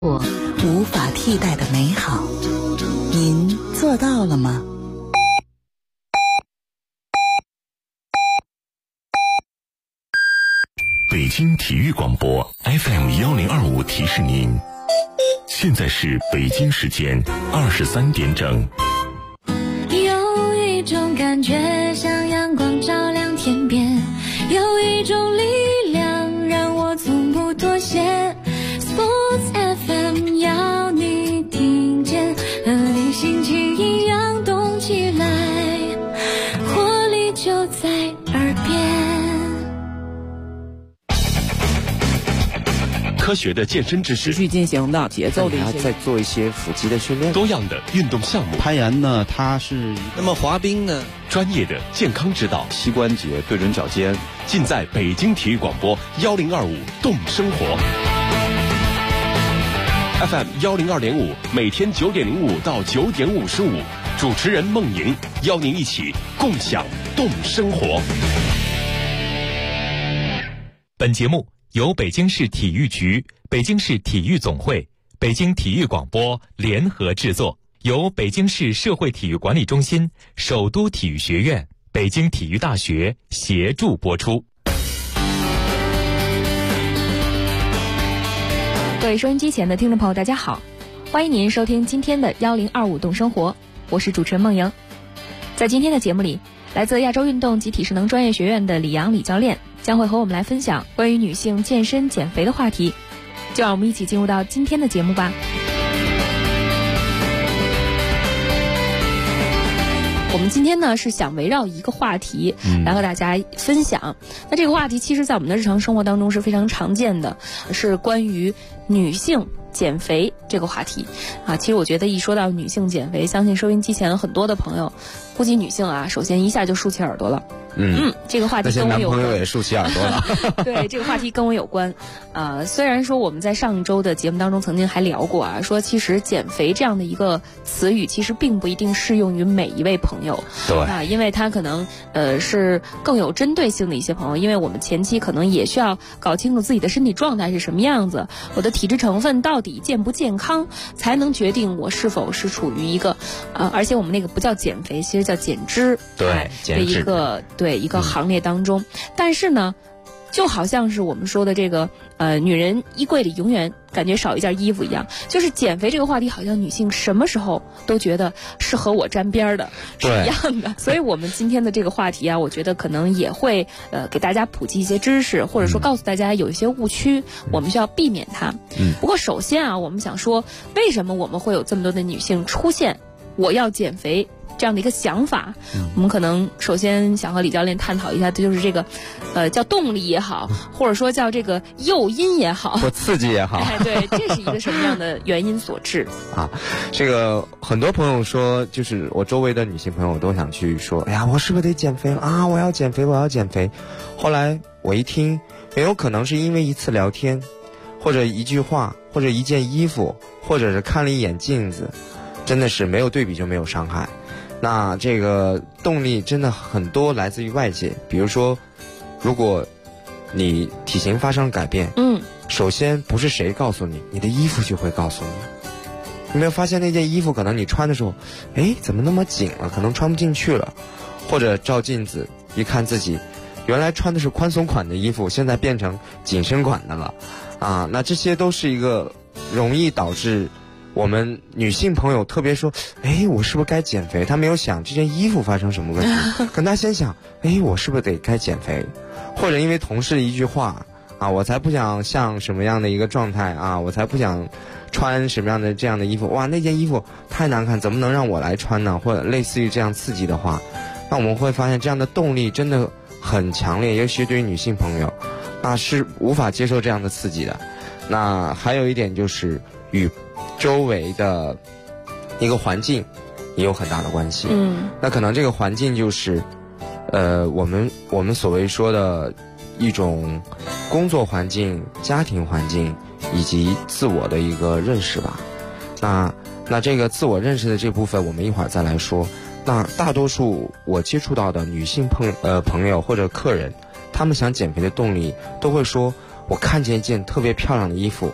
我无法替代的美好，您做到了吗？ 北京体育广播 FM1025提示您，现在是北京时间23点整。 有一种感觉像阳光照亮天边，有一种力量让我从不妥协。Sports FM 要你听见，和你心情一样动起来，活力就在耳边。 科学的健身知识， 持续进行的节奏的一些， 再做一些腹肌的训练， 多样的运动项目， 攀岩呢，它是那么滑冰呢， 专业的健康指导， 膝关节对准脚尖， 尽在北京体育广播1025动生活 FM102.5，每天9点05到9点55，主持人孟莹邀您一起共享动生活。 本节目由北京市体育局、北京市体育总会、北京体育广播联合制作，由北京市社会体育管理中心、首都体育学院、北京体育大学协助播出。 各位收音机前的听众朋友，大家好，欢迎您收听今天的1025动生活，我是主持人孟莹。在今天的节目里，来自亚洲运动及体适能专业学院的李阳李教练将会和我们来分享关于女性健身减肥的话题，就让我们一起进入到今天的节目吧。我们今天呢是想围绕一个话题来和大家分享。那这个话题其实在我们的日常生活当中是非常常见的，是关于女性减肥这个话题啊。其实我觉得一说到女性减肥，相信收音机前很多的朋友，估计女性啊首先一下就竖起耳朵了。这个话题跟我有关， 那些男朋友也竖起耳朵了。 对，这个话题跟我有关。虽然说我们在上一周的节目当中曾经还聊过啊，说其实减肥这样的一个词语其实并不一定适用于每一位朋友。 对啊，因为它可能是更有针对性的一些朋友，因为我们前期可能也需要搞清楚自己的身体状态是什么样子，我的体质成分到底健不健康，才能决定我是否是处于一个而且我们那个不叫减肥，其实叫减脂， 对，减脂的一个行列当中。但是呢，就好像是我们说的这个女人衣柜里永远感觉少一件衣服一样，就是减肥这个话题好像女性什么时候都觉得是和我沾边的，是一样的。所以我们今天的这个话题啊，我觉得可能也会给大家普及一些知识，或者说告诉大家有一些误区，我们需要避免它。不过首先啊，我们想说，为什么我们会有这么多的女性出现我要减肥这样的一个想法？我们可能首先想和李教练探讨一下，就是这个叫动力也好，或者说叫这个诱因也好， 或刺激也好， 对，这是一个什么样的原因所致啊？这个很多朋友说，就是我周围的女性朋友都想去说，哎呀，我是不是得减肥啊？我要减肥，我要减肥。后来我一听，也有可能是因为一次聊天，或者一句话，或者一件衣服，或者是看了一眼镜子，真的是没有对比就没有伤害。那这个动力真的很多来自于外界，比如说如果你体型发生了改变，首先不是谁告诉你，你的衣服就会告诉你。你没有发现那件衣服可能你穿的时候，怎么那么紧了，可能穿不进去了，或者照镜子一看自己原来穿的是宽松款的衣服，现在变成紧身款的了啊。那这些都是一个容易导致我们女性朋友特别说，我是不是该减肥？她没有想这件衣服发生什么问题，可她先想，我是不是得该减肥？或者因为同事的一句话啊，我才不想像什么样的一个状态啊，我才不想穿什么样的这样的衣服，哇，那件衣服太难看，怎么能让我来穿呢？或者类似于这样刺激的话，那我们会发现这样的动力真的很强烈，尤其对于女性朋友，那是无法接受这样的刺激的。那还有一点就是与周围的一个环境也有很大的关系。那可能这个环境就是我们所谓说的一种工作环境、家庭环境以及自我的一个认识吧。那这个自我认识的这部分我们一会儿再来说。那大多数我接触到的女性朋友或者客人，她们想减肥的动力都会说，我看见一件特别漂亮的衣服，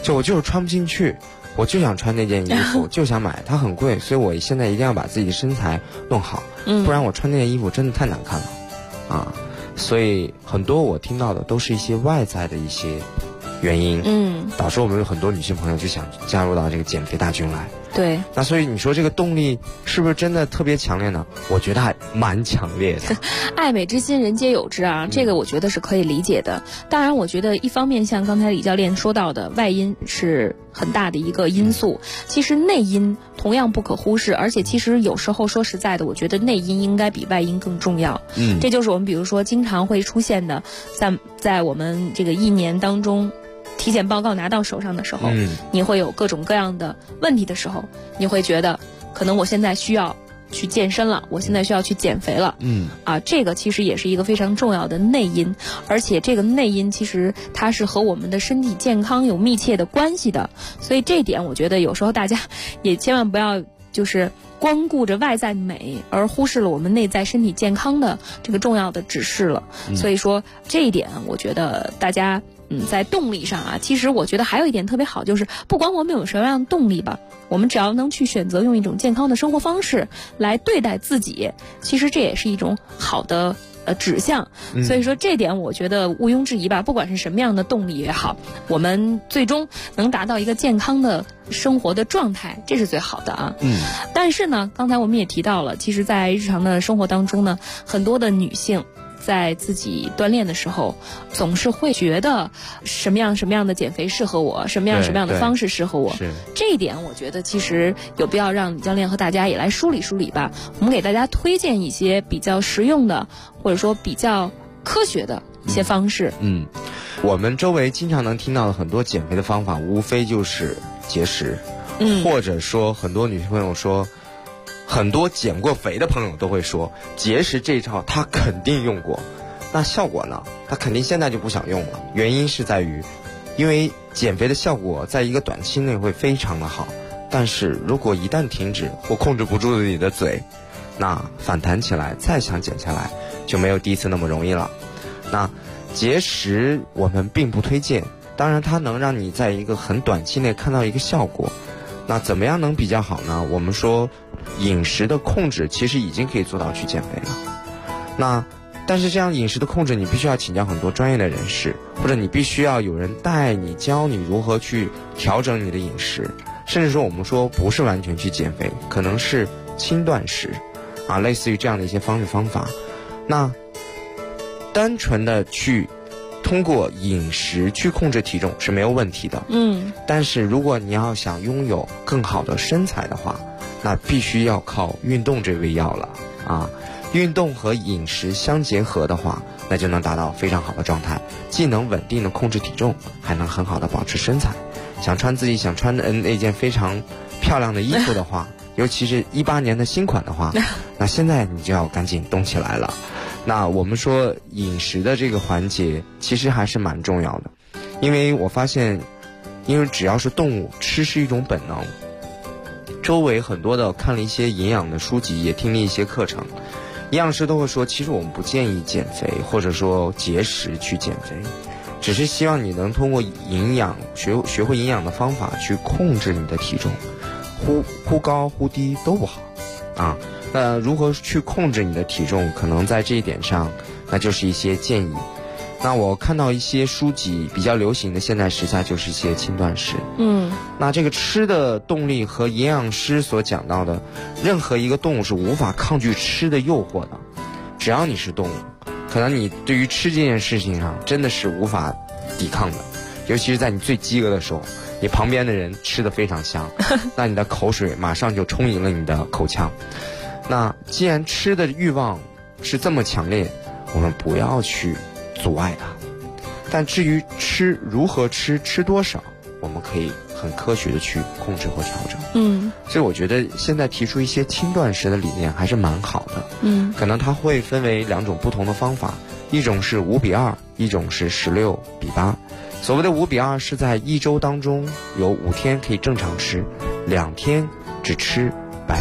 就我就是穿不进去，我就想穿那件衣服，就想买，它很贵，所以我现在一定要把自己的身材弄好，不然我穿那件衣服真的太难看了啊。所以很多我听到的都是一些外在的一些原因，导致我们有很多女性朋友就想加入到这个减肥大军来。 对， 那所以你说这个动力是不是真的特别强烈呢？我觉得还蛮强烈的。 爱美之心人皆有之啊，这个我觉得是可以理解的。当然，我觉得一方面像刚才李教练说到的，外因是很大的一个因素，其实内因同样不可忽视，而且其实有时候说实在的，我觉得内因应该比外因更重要。这就是我们比如说经常会出现的，在我们这个一年当中。体检报告拿到手上的时候，你会有各种各样的问题的时候，你会觉得可能我现在需要去健身了，我现在需要去减肥了，这个其实也是一个非常重要的内因，而且这个内因其实它是和我们的身体健康有密切的关系的，所以这一点我觉得有时候大家也千万不要就是光顾着外在美而忽视了我们内在身体健康的这个重要的指示了。所以说这一点我觉得大家在动力上啊，其实我觉得还有一点特别好，就是不管我们有什么样的动力吧，我们只要能去选择用一种健康的生活方式来对待自己，其实这也是一种好的指向。所以说这点我觉得毋庸置疑吧，不管是什么样的动力也好，我们最终能达到一个健康的生活的状态，这是最好的啊。但是呢，刚才我们也提到了，其实在日常的生活当中呢，很多的女性在自己锻炼的时候，总是会觉得什么样的减肥适合我，什么样的方式适合我。这一点我觉得其实有必要让李教练和大家也来梳理梳理吧。我们给大家推荐一些比较实用的，或者说比较科学的一些方式。 我们周围经常能听到的很多减肥的方法，无非就是节食，或者说很多女性朋友说。很多减过肥的朋友都会说，节食这一招他肯定用过，那效果呢？他肯定现在就不想用了。原因是在于，因为减肥的效果在一个短期内会非常的好，但是如果一旦停止或控制不住自己的嘴，那反弹起来再想减下来就没有第一次那么容易了。那节食我们并不推荐，当然它能让你在一个很短期内看到一个效果。那怎么样能比较好呢？我们说饮食的控制其实已经可以做到去减肥了。但是这样饮食的控制你必须要请教很多专业的人士，或者你必须要有人带你教你如何去调整你的饮食，甚至说我们说不是完全去减肥，可能是轻断食类似于这样的一些方式方法。那单纯的去通过饮食去控制体重是没有问题的，但是如果你要想拥有更好的身材的话，那必须要靠运动这味药了啊！运动和饮食相结合的话，那就能达到非常好的状态，既能稳定的控制体重，还能很好的保持身材。想穿自己想穿的那件非常漂亮的衣服的话，尤其是18年的新款的话，那现在你就要赶紧动起来了。那我们说饮食的这个环节其实还是蛮重要的，因为我发现，因为只要是动物，吃是一种本能。周围很多的看了一些营养的书籍，也听了一些课程，营养师都会说，其实我们不建议减肥或者说节食去减肥，只是希望你能通过营养学会营养的方法去控制你的体重，忽高忽低都不好啊。那如何去控制你的体重，可能在这一点上那就是一些建议。那我看到一些书籍比较流行的现在时下就是一些轻断食。那这个吃的动力和营养师所讲到的，任何一个动物是无法抗拒吃的诱惑的。只要你是动物，可能你对于吃这件事情上真的是无法抵抗的，尤其是在你最饥饿的时候，你旁边的人吃得非常香，那你的口水马上就充盈了你的口腔。那既然吃的欲望是这么强烈，我们不要去阻碍它。但至于吃如何吃多少，我们可以很科学的去控制或调整。所以我觉得现在提出一些轻断食的理念还是蛮好的。可能它会分为2种不同的方法，一种是5:2，一种是16:8。所谓的5:2是在1周当中有5天可以正常吃，2天只吃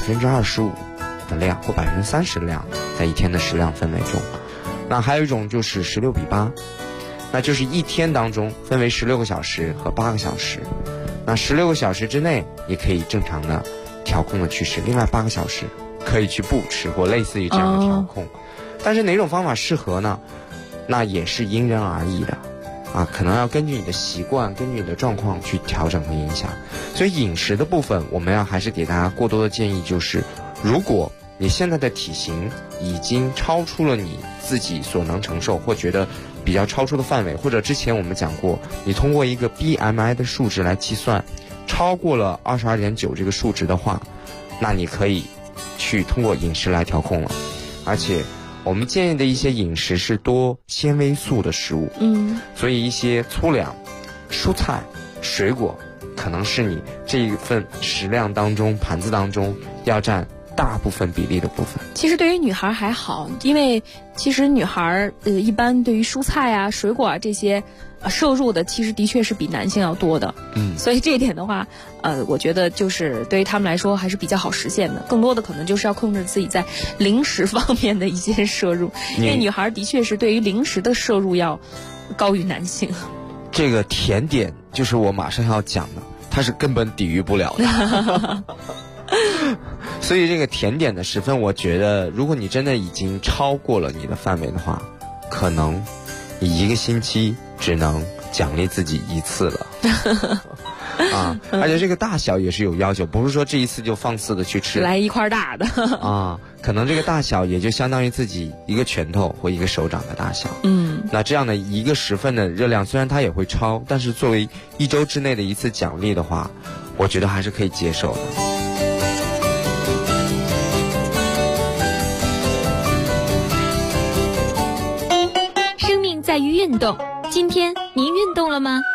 25%的量或30%的量，在1天的食量分为中。那还有一种就是16:8，那就是1天当中分为16个小时和8个小时。 那16个小时之内也可以正常的调控的去吃，另外8个小时可以去不吃或类似于这样的调控。但是哪种方法适合呢？那也是因人而异的啊，可能要根据你的习惯，根据你的状况去调整和影响。所以饮食的部分，我们要还是给大家过多的建议，就是如果你现在的体型已经超出了你自己所能承受，或觉得比较超出的范围，或者之前我们讲过，你通过一个 BMI 的数值来计算，超过了22.9这个数值的话，那你可以去通过饮食来调控了。而且我们建议的一些饮食是多纤维素的食物，所以一些粗粮、蔬菜、水果可能是你这一份食量当中、盘子当中要占大部分比例的部分。 其实对于女孩还好，因为其实女孩一般对于蔬菜啊、水果啊这些摄入的，其实的确是比男性要多的。所以这一点的话，我觉得就是对于他们来说还是比较好实现的。更多的可能就是要控制自己在零食方面的一些摄入，因为女孩的确是对于零食的摄入要高于男性。 这个甜点就是我马上要讲的，它是根本抵御不了的。所以这个甜点的时分，我觉得如果你真的已经超过了你的范围的话，可能你1个星期只能奖励自己1次了。啊，而且这个大小也是有要求，不是说这一次就放肆的去吃， 来一块大的啊，可能这个大小也就相当于自己1个拳头或1个手掌的大小。那这样的1个时分的热量，虽然它也会超，但是作为1周之内的1次奖励的话，我觉得还是可以接受的。 生命在于运动，今天您运动了吗？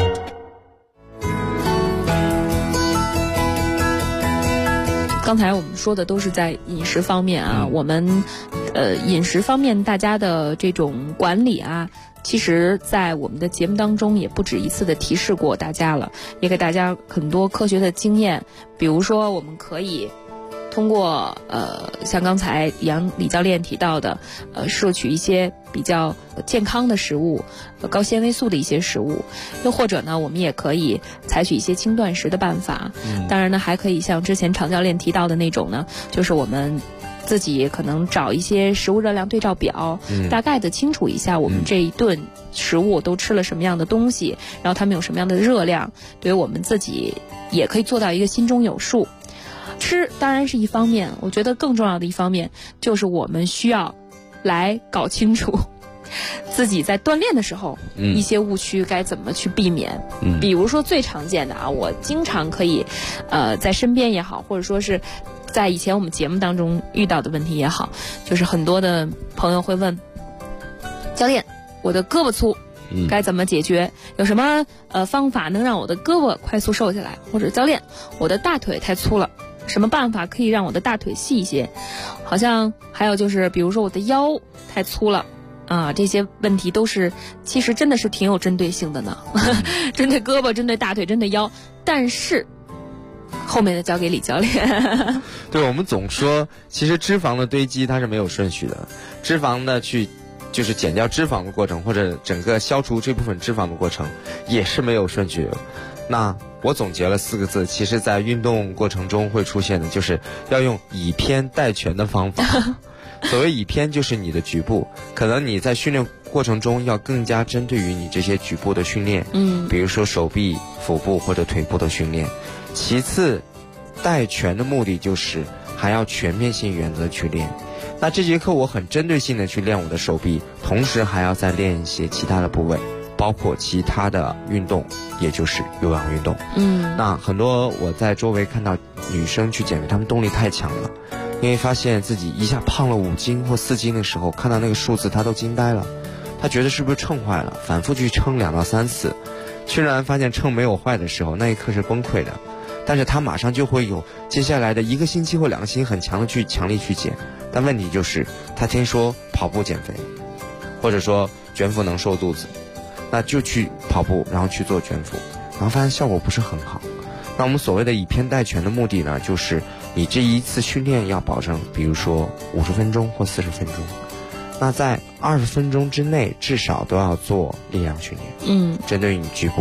刚才我们说的都是在饮食方面啊，我们饮食方面大家的这种管理啊，其实在我们的节目当中也不止一次的提示过大家了，也给大家很多科学的经验。比如说我们可以通过像刚才李教练提到的摄取一些比较健康的食物，高纤维素的一些食物，又或者呢我们也可以采取一些轻断食的办法。当然呢还可以像之前常教练提到的那种呢，就是我们自己可能找一些食物热量对照表，大概的清楚一下我们这一顿食物都吃了什么样的东西，然后它们有什么样的热量，对于我们自己也可以做到一个心中有数。吃当然是一方面，我觉得更重要的一方面就是我们需要来搞清楚自己在锻炼的时候一些误区该怎么去避免。比如说最常见的啊，我经常可以在身边也好，或者说是在以前我们节目当中遇到的问题也好，就是很多的朋友会问教练，我的胳膊粗该怎么解决？有什么方法能让我的胳膊快速瘦下来？或者教练，我的大腿太粗了，什么办法可以让我的大腿细一些？好像还有就是比如说我的腰太粗了啊，这些问题都是其实真的是挺有针对性的呢。针对胳膊，针对大腿，针对腰，但是后面的交给李教练。 对，我们总说其实脂肪的堆积它是没有顺序的，脂肪的就是减掉脂肪的过程，或者整个消除这部分脂肪的过程也是没有顺序的。那我总结了4个字，其实在运动过程中会出现的，就是要用以偏概全的方法。所谓以偏，就是你的局部，可能你在训练过程中要更加针对于你这些局部的训练，比如说手臂、腹部或者腿部的训练。其次，带全的目的就是还要全面性原则去练。那这节课我很针对性的去练我的手臂，同时还要再练一些其他的部位，包括其他的运动，也就是有氧运动。那很多我在周围看到女生去减肥，她们动力太强了，因为发现自己一下胖了5斤或4斤的时候，看到那个数字她都惊呆了，她觉得是不是秤坏了，反复去称2到3次，居然发现秤没有坏的时候，那一刻是崩溃的。但是她马上就会有接下来的1个星期或2个星期很强力去减。但问题就是她听说跑步减肥，或者说卷腹能瘦肚子，那就去跑步，然后去做卷腹，然后发现效果不是很好。那我们所谓的以偏概全的目的呢，就是你这一次训练要保证，比如说50分钟或40分钟，那在20分钟之内至少都要做力量训练，针对于你局部，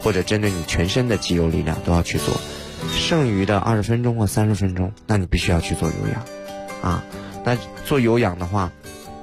或者针对你全身的肌肉力量都要去做。剩余的20分钟或30分钟，那你必须要去做有氧啊。那做有氧的话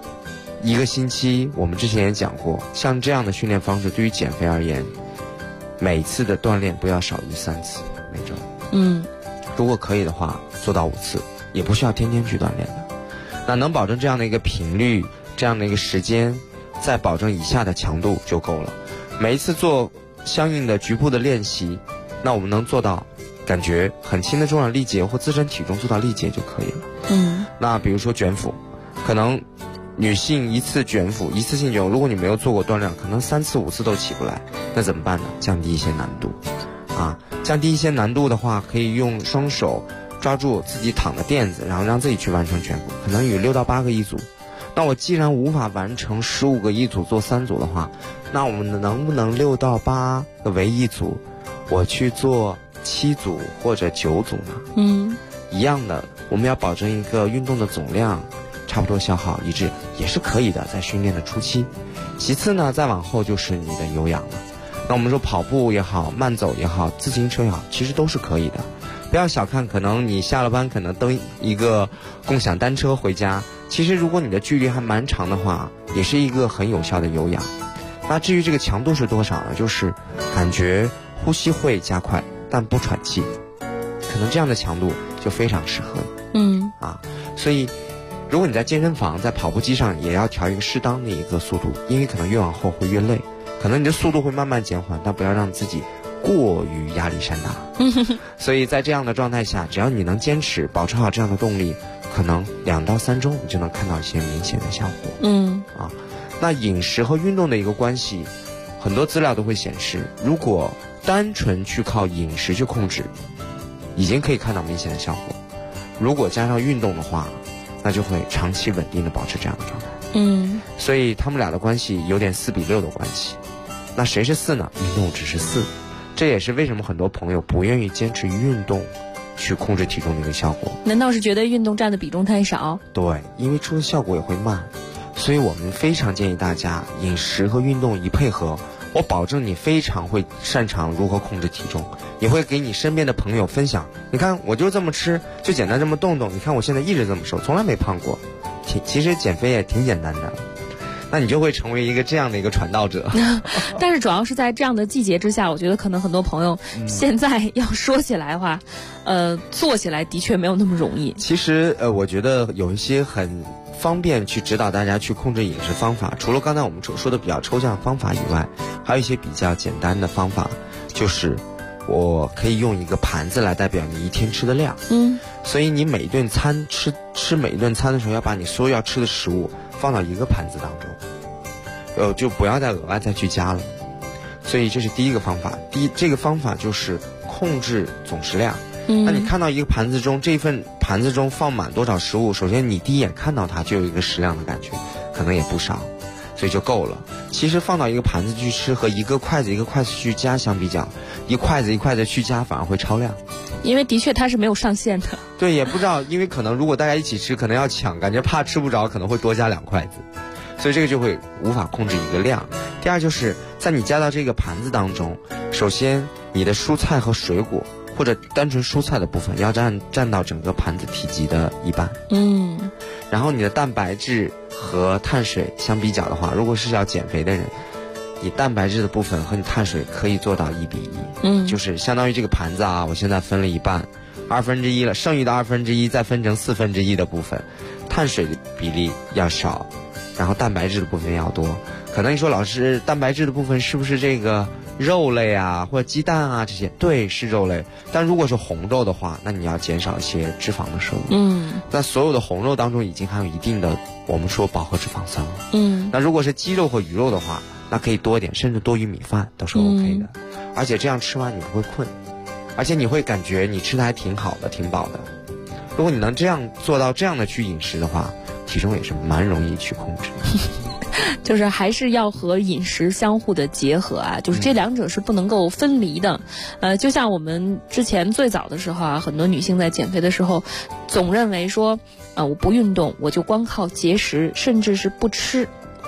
，1个星期我们之前也讲过，像这样的训练方式对于减肥而言，每次的锻炼不要少于3次每周。如果可以的话做到5次，也不需要天天去锻炼的。那能保证这样的一个频率，这样的一个时间，再保证以下的强度就够了。每一次做相应的局部的练习，那我们能做到感觉很轻的重量力竭或自身体重做到力竭就可以了。那比如说卷腹，可能女性一次卷腹，一次性卷腹，如果你没有做过锻炼，可能3次5次都起不来，那怎么办呢？降低一些难度啊，降低一些难度的话，可以用双手抓住自己躺的垫子，然后让自己去完成卷腹，可能有6到8个一组。那我既然无法完成15个一组做3组的话，那我们能不能6到8个为一组，我去做7组或者9组呢？一样的，我们要保证一个运动的总量差不多消耗一致，也是可以的，在训练的初期。其次呢，再往后就是你的有氧了。那我们说跑步也好，慢走也好，自行车也好，其实都是可以的。不要小看，可能你下了班可能蹬一个共享单车回家，其实如果你的距离还蛮长的话，也是一个很有效的有氧。那至于这个强度是多少呢？就是感觉呼吸会加快，但不喘气，可能这样的强度就非常适合你。所以如果你在健身房在跑步机上也要调一个适当的一个速度，因为可能越往后会越累，可能你的速度会慢慢减缓，但不要让自己过于压力山大。所以在这样的状态下，只要你能坚持保持好这样的动力，可能2到3周你就能看到一些明显的效果。那饮食和运动的一个关系，很多资料都会显示，如果单纯去靠饮食去控制，已经可以看到明显的效果。如果加上运动的话，那就会长期稳定的保持这样的状态。所以他们俩的关系有点4比6的关系。那谁是4呢？运动只是4。这也是为什么很多朋友不愿意坚持运动去控制体重的一个效果。 难道是觉得运动占的比重太少？ 对，因为出的效果也会慢。所以我们非常建议大家饮食和运动一配合，我保证你非常会擅长如何控制体重，也会给你身边的朋友分享，你看我就这么吃，就简单这么动动，你看我现在一直这么瘦，从来没胖过。其实减肥也挺简单的，那你就会成为一个这样的一个传道者。 但是主要是在这样的季节之下，我觉得可能很多朋友现在要说起来的话，做起来的确没有那么容易。 其实我觉得有一些很方便去指导大家去控制饮食方法，除了刚才我们说的比较抽象的方法以外，还有一些比较简单的方法，就是我可以用一个盘子来代表你一天吃的量。所以你每一顿餐吃每一顿餐的时候，要把你所有要吃的食物放到一个盘子当中，就不要再额外再去加了。所以这是第一个方法。这个方法就是控制总食量。那你看到一个盘子中，这份盘子中放满多少食物，首先你第一眼看到它就有一个食量的感觉，可能也不少，所以就够了。其实放到一个盘子去吃和一个筷子一个筷子去夹相比较，一筷子一筷子去夹反而会超量。 因为的确它是没有上限的。 对，也不知道，因为可能如果大家一起吃，可能要抢，感觉怕吃不着，可能会多加2筷子，所以这个就会无法控制一个量。第二就是在你加到这个盘子当中，首先你的蔬菜和水果或者单纯蔬菜的部分要占到整个盘子体积的1半。然后你的蛋白质和碳水相比较的话，如果是要减肥的人，你蛋白质的部分和你碳水可以做到1比1。就是相当于这个盘子啊，我现在分了一半，1/2了，剩余的1/2再分成1/4的部分，碳水的比例要少，然后蛋白质的部分要多。可能你说老师，蛋白质的部分是不是这个肉类啊或者鸡蛋啊这些？对，是肉类。但如果是红肉的话，那你要减少一些脂肪的摄入。那所有的红肉当中已经含有一定的我们说饱和脂肪酸了。那如果是鸡肉和鱼肉的话，那可以多一点，甚至多于米饭都是 OK 的。而且这样吃完你不会困，而且你会感觉你吃的还挺好的，挺饱的。如果你能这样做到这样的去饮食的话，体重也是蛮容易去控制。 就是还是要和饮食相互的结合啊，就是这两者是不能够分离的。就像我们之前最早的时候啊，很多女性在减肥的时候，总认为说，我不运动，我就光靠节食，甚至是不吃，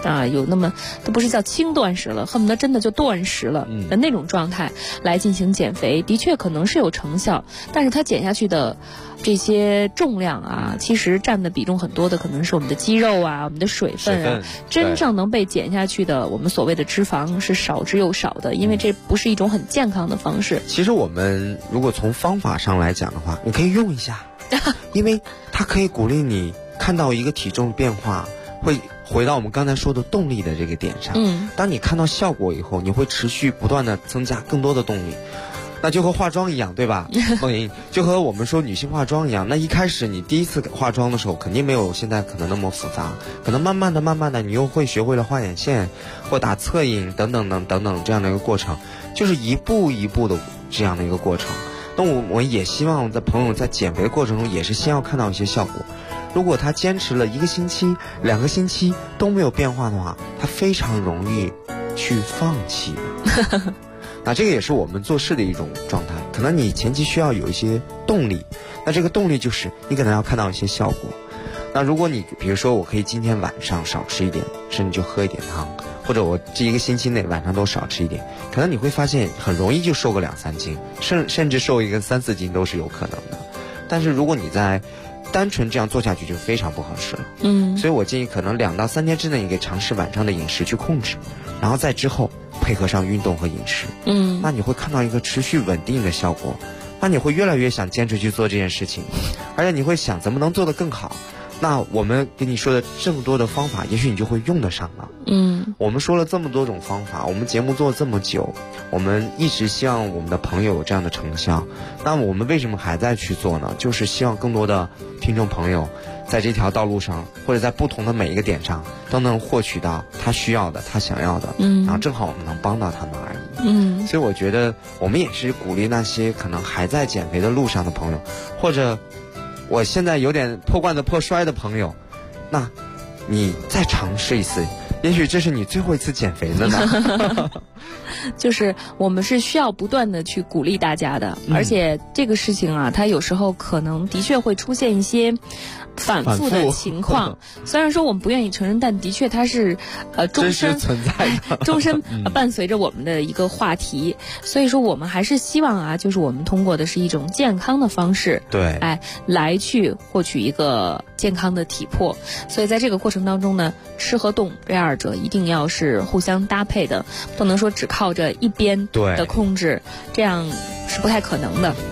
啊，有那么都不是叫轻断食了，恨不得真的就断食了的那种状态来进行减肥，的确可能是有成效，但是它减下去的这些重量啊，其实占的比重很多的可能是我们的肌肉啊，我们的水分啊，真正能被减下去的我们所谓的脂肪是少之又少的，因为这不是一种很健康的方式。 其实我们如果从方法上来讲的话，你可以用一下，因为它可以鼓励你看到一个体重变化，会回到我们刚才说的动力的这个点上。当你看到效果以后，你会持续不断的增加更多的动力。那就和化妆一样，对吧？梦莹，就和我们说女性化妆一样，那一开始你第一次化妆的时候，肯定没有现在可能那么复杂，可能慢慢的，你又会学会了画眼线或打侧影等等这样的一个过程，就是一步一步的这样的一个过程。那我也希望我的朋友在减肥的过程中也是先要看到一些效果。如果他坚持了1个星期、2个星期都没有变化的话，他非常容易去放弃。那这个也是我们做事的一种状态，可能你前期需要有一些动力，那这个动力就是你可能要看到一些效果。那如果你比如说我可以今天晚上少吃一点，甚至就喝一点汤，或者我这1个星期内晚上都少吃一点，可能你会发现很容易就瘦个2-3斤，甚至瘦一个3-4斤都是有可能的。但是如果你在单纯这样做下去就非常不合适了。所以我建议可能2到3天之内你可以尝试晚上的饮食去控制，然后在之后配合上运动和饮食，那你会看到一个持续稳定的效果，那你会越来越想坚持去做这件事情，而且你会想怎么能做得更好。那我们给你说的这么多的方法，也许你就会用得上了。我们说了这么多种方法，我们节目做了这么久，我们一直希望我们的朋友有这样的成效。那我们为什么还在去做呢？就是希望更多的听众朋友在这条道路上，或者在不同的每一个点上，都能获取到他需要的、他想要的，然后正好我们能帮到他们而已。所以我觉得我们也是鼓励那些可能还在减肥的路上的朋友，或者我现在有点破罐子破摔的朋友，那你再尝试一次，也许这是你最后一次减肥了呢。 就是我们是需要不断的去鼓励大家的，而且这个事情啊，它有时候可能的确会出现一些反复的情况。虽然说我们不愿意承认，但的确它是终身存在的， 终身伴随着我们的一个话题。所以说我们还是希望啊，就是我们通过的是一种健康的方式， 对， 来去获取一个健康的体魄。所以在这个过程当中呢，吃和动这2者一定要是互相搭配的，不能说只靠着一边的控制，这样是不太可能的。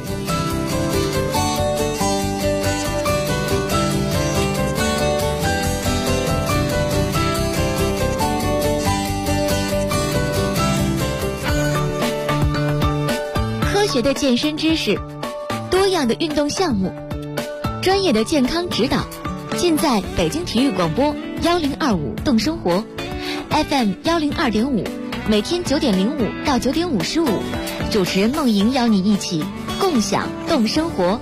科学的健身知识，多样的运动项目，专业的健康指导，尽在北京体育广播1025动生活 FM 102.5，每天9点05到9点55，主持人梦莹邀你一起共享动生活。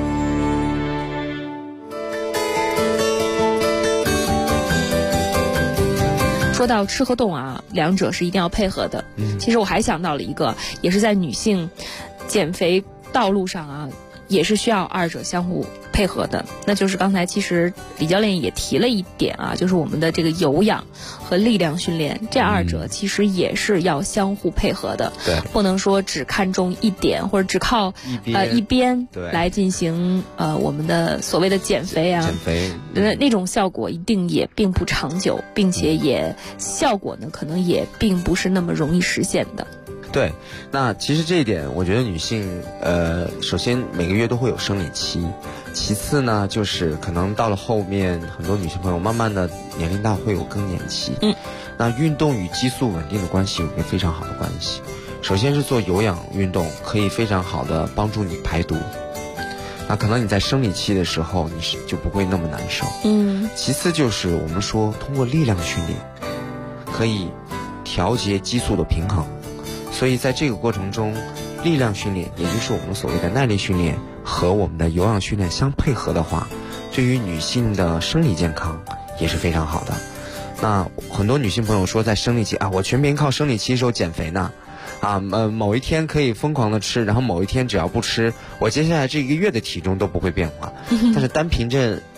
说到吃和动啊，2者是一定要配合的。其实我还想到了一个，也是在女性减肥道路上啊，也是需要2者相互配合的。那就是刚才其实李教练也提了一点啊，就是我们的这个有氧和力量训练，这2者其实也是要相互配合的。 对， 不能说只看重一点，或者只靠一边来进行我们的所谓的减肥啊，那种效果一定也并不长久，并且也效果呢可能也并不是那么容易实现的。 对，那其实这一点我觉得女性首先每个月都会有生理期，其次呢就是可能到了后面很多女性朋友慢慢的年龄大会有更年期。那运动与激素稳定的关系有一个非常好的关系。首先是做有氧运动可以非常好的帮助你排毒，那可能你在生理期的时候你就不会那么难受。其次就是我们说通过力量训练可以调节激素的平衡，所以在这个过程中，力量训练也就是我们所谓的耐力训练和我们的有氧训练相配合的话，对于女性的生理健康也是非常好的。那很多女性朋友说在生理期啊，我全凭靠生理期时候减肥呢，某一天可以疯狂的吃，然后某一天只要不吃，我接下来这1个月的体重都不会变化。但是单凭着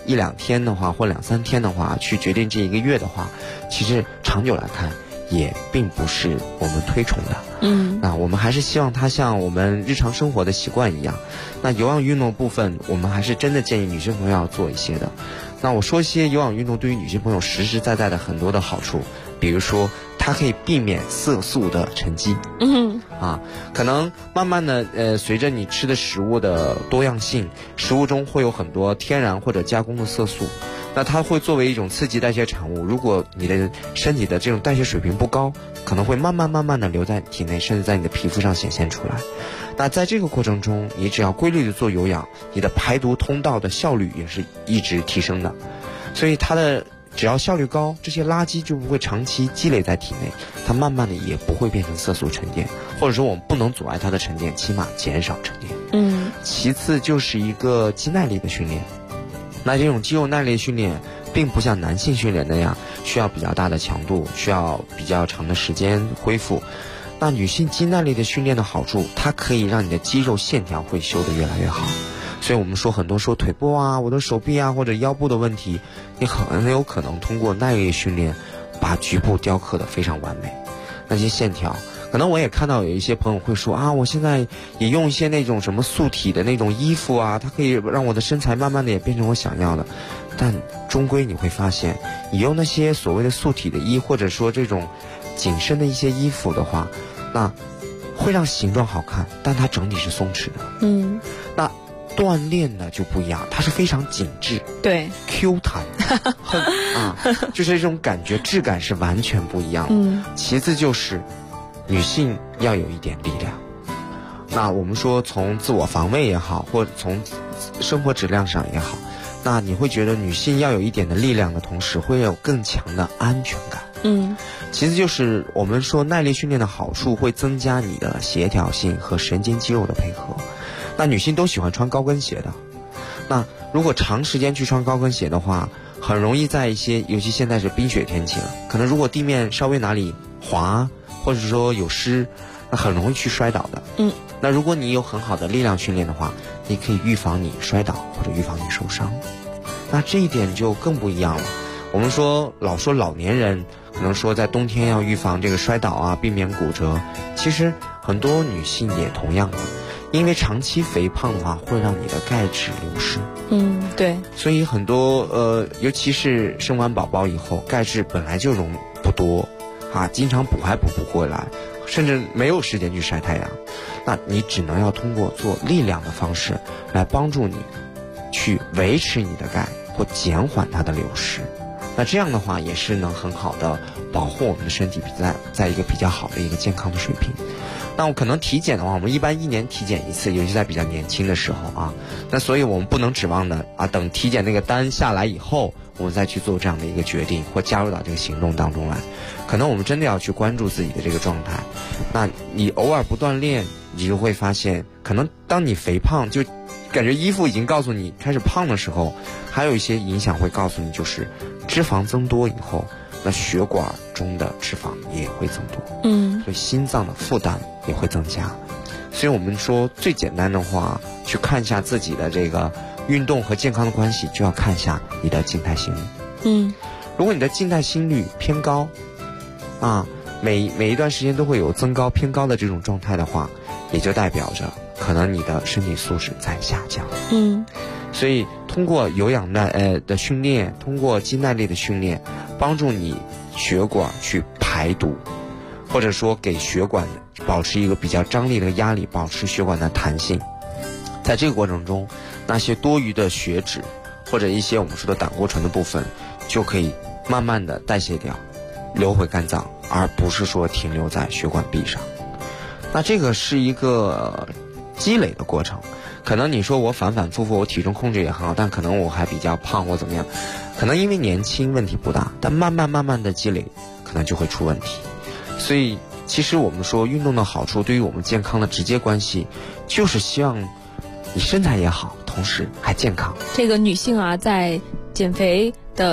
1-2天的话，或2-3天的话，去决定这1个月的话，其实长久来看也并不是我们推崇的。那我们还是希望它像我们日常生活的习惯一样。那有氧运动部分，我们还是真的建议女性朋友要做一些的。那我说一些有氧运动对于女性朋友实实在在的很多的好处，比如说它可以避免色素的沉积。可能慢慢的随着你吃的食物的多样性，食物中会有很多天然或者加工的色素，那它会作为一种刺激代谢产物，如果你的身体的这种代谢水平不高，可能会慢慢的留在体内，甚至在你的皮肤上显现出来。那在这个过程中，你只要规律的做有氧，你的排毒通道的效率也是一直提升的。所以它的只要效率高，这些垃圾就不会长期积累在体内，它慢慢的也不会变成色素沉淀，或者说我们不能阻碍它的沉淀，起码减少沉淀。其次就是一个肌耐力的训练。那这种肌肉耐力训练并不像男性训练那样需要比较大的强度，需要比较长的时间恢复。那女性肌耐力的训练的好处，它可以让你的肌肉线条会修得越来越好。所以我们说很多说腿部啊，我的手臂啊或者腰部的问题，你很有可能通过耐力训练把局部雕刻得非常完美。那些线条可能我也看到有一些朋友会说啊，我现在也用一些那种什么素体的那种衣服啊，它可以让我的身材慢慢的也变成我想要的。但终归你会发现，你用那些所谓的素体的衣，或者说这种紧身的一些衣服的话，那会让形状好看，但它整体是松弛的。那锻炼呢就不一样，它是非常紧致， 对 ，Q 弹，就是这种感觉质感是完全不一样的。其次就是女性要有一点力量。那我们说从自我防卫也好，或者从生活质量上也好，那你会觉得女性要有一点的力量的同时，会有更强的安全感。其次就是我们说耐力训练的好处会增加你的协调性和神经肌肉的配合。那女性都喜欢穿高跟鞋的，那如果长时间去穿高跟鞋的话，很容易在一些，尤其现在是冰雪天气了，可能如果地面稍微哪里滑，或者说有湿，那很容易去摔倒的。那如果你有很好的力量训练的话，你可以预防你摔倒或者预防你受伤。那这一点就更不一样了。我们说老年人可能说在冬天要预防这个摔倒啊，避免骨折，其实很多女性也同样的，因为长期肥胖的话会让你的钙质流失。 对， 所以很多尤其是生完宝宝以后，钙质本来就不多经常补还补不过来，甚至没有时间去晒太阳。那你只能要通过做力量的方式来帮助你去维持你的钙或减缓它的流失。那这样的话也是能很好的保护我们的身体在一个比较好的一个健康的水平。那我可能体检的话，我们一般1年体检一次，尤其在比较年轻的时候那所以我们不能指望的等体检那个单下来以后，我们再去做这样的一个决定或加入到这个行动当中来。可能我们真的要去关注自己的这个状态。那你偶尔不锻炼，你就会发现，可能当你肥胖，就感觉衣服已经告诉你开始胖的时候，还有一些影响会告诉你，就是脂肪增多以后，那血管中的脂肪也会增多，所以心脏的负担也会增加。所以我们说最简单的话，去看一下自己的这个运动和健康的关系，就要看一下你的静态心率。如果你的静态心率偏高每一段时间都会有增高偏高的这种状态的话，也就代表着可能你的身体素质在下降。所以通过有氧的训练，通过肌耐力的训练，帮助你血管去排毒，或者说给血管保持一个比较张力的压力，保持血管的弹性。在这个过程中，那些多余的血脂或者一些我们说的胆固醇的部分，就可以慢慢的代谢掉，流回肝脏，而不是说停留在血管壁上。那这个是一个积累的过程。可能你说我反反复复，我体重控制也很好，但可能我还比较胖或怎么样，可能因为年轻问题不大，但慢慢的积累可能就会出问题。所以其实我们说运动的好处对于我们健康的直接关系，就是希望你身材也好，同时还健康。 这个女性在减肥的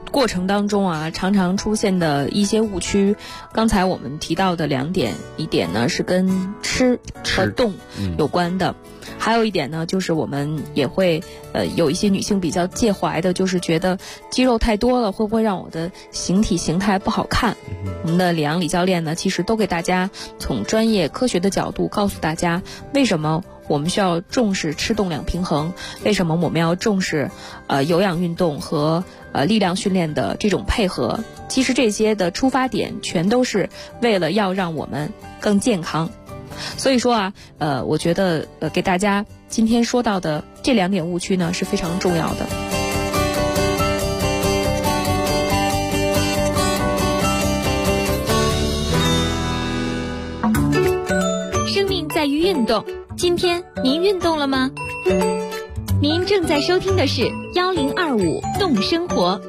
过程当中啊，常常出现的一些误区，刚才我们提到的2点，一点呢是跟吃和动有关的，还有一点呢就是我们也会有一些女性比较介怀的，就是觉得肌肉太多了会不会让我的形体形态不好看。我们的李阳李教练呢，其实都给大家从专业科学的角度告诉大家，为什么我们需要重视吃动量平衡，为什么我们要重视有氧运动和力量训练的这种配合。其实这些的出发点全都是为了要让我们更健康。所以说啊，我觉得给大家今天说到的这2点误区呢是非常重要的。 生命在于运动，今天您运动了吗？您正在收听的是1025动生活。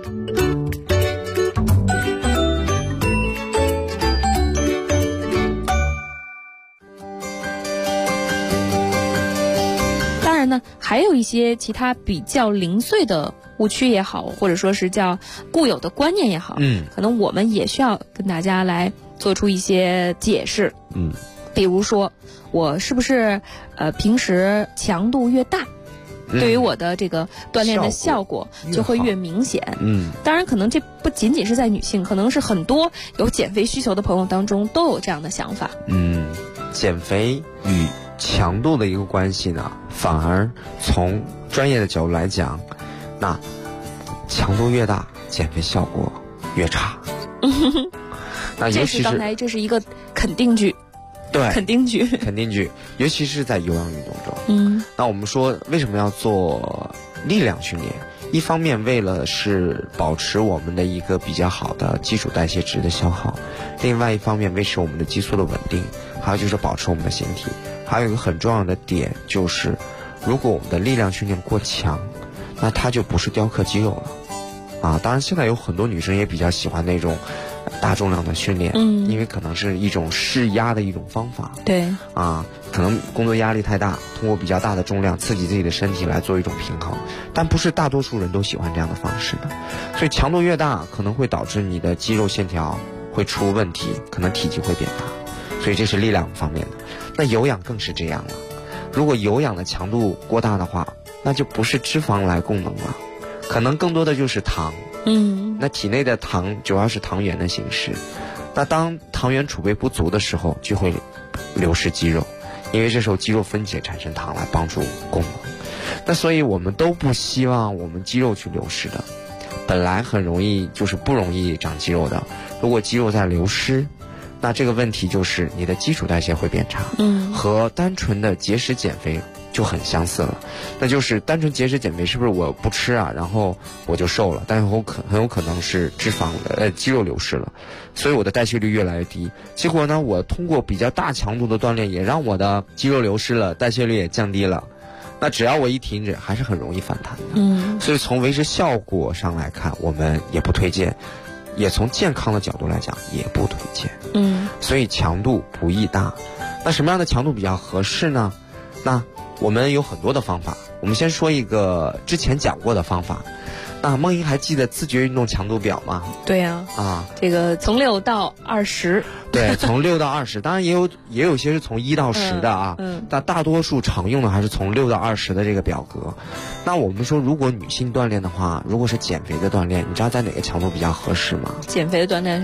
当然呢，还有一些其他比较零碎的误区也好，或者说是叫固有的观念也好，可能我们也需要跟大家来做出一些解释。比如说我是不是平时强度越大，对于我的这个锻炼的效果就会越明显。当然可能这不仅仅是在女性，可能是很多有减肥需求的朋友当中都有这样的想法。 减肥与强度的一个关系呢，反而从专业的角度来讲，那强度越大，减肥效果越差。那尤其是刚才这是一个肯定句。 对， 肯定句， 尤其是在有氧运动中。那我们说为什么要做力量训练？一方面为了是保持我们的一个比较好的基础代谢值的消耗，另外一方面维持我们的激素的稳定，还有就是保持我们的形体。还有一个很重要的点就是，如果我们的力量训练过强，那它就不是雕刻肌肉了。当然现在有很多女生也比较喜欢那种大重量的训练，因为可能是一种释压的一种方法。 对， 可能工作压力太大，通过比较大的重量刺激自己的身体来做一种平衡，但不是大多数人都喜欢这样的方式的。所以强度越大，可能会导致你的肌肉线条会出问题，可能体积会变大。所以这是力量方面的。那有氧更是这样了。如果有氧的强度过大的话，那就不是脂肪来供能了，可能更多的就是糖。那体内的糖主要是糖原的形式，那当糖原储备不足的时候，就会流失肌肉，因为这时候肌肉分解产生糖来帮助供能。那所以我们都不希望我们肌肉去流失的，本来很容易就是不容易长肌肉的，如果肌肉在流失，那这个问题就是你的基础代谢会变差，和单纯的节食减肥就很相似了。那就是单纯节食减肥是不是我不吃然后我就瘦了，但是很有可能是脂肪肌肉流失了，所以我的代谢率越来越低。结果呢，我通过比较大强度的锻炼也让我的肌肉流失了，代谢率也降低了，那只要我一停止还是很容易反弹的。所以从维持效果上来看，我们也不推荐，也从健康的角度来讲也不推荐。所以强度不宜大。那什么样的强度比较合适呢？那我们有很多的方法，我们先说一个之前讲过的方法。那梦莹还记得自觉运动强度表吗？ 对呀，这个从6到20。 对，从6到20，当然也有些是从1到10的但大多数常用的还是从6到20的这个表格。那我们说，如果女性锻炼的话，如果是减肥的锻炼，你知道在哪个强度比较合适吗？ 减肥的锻炼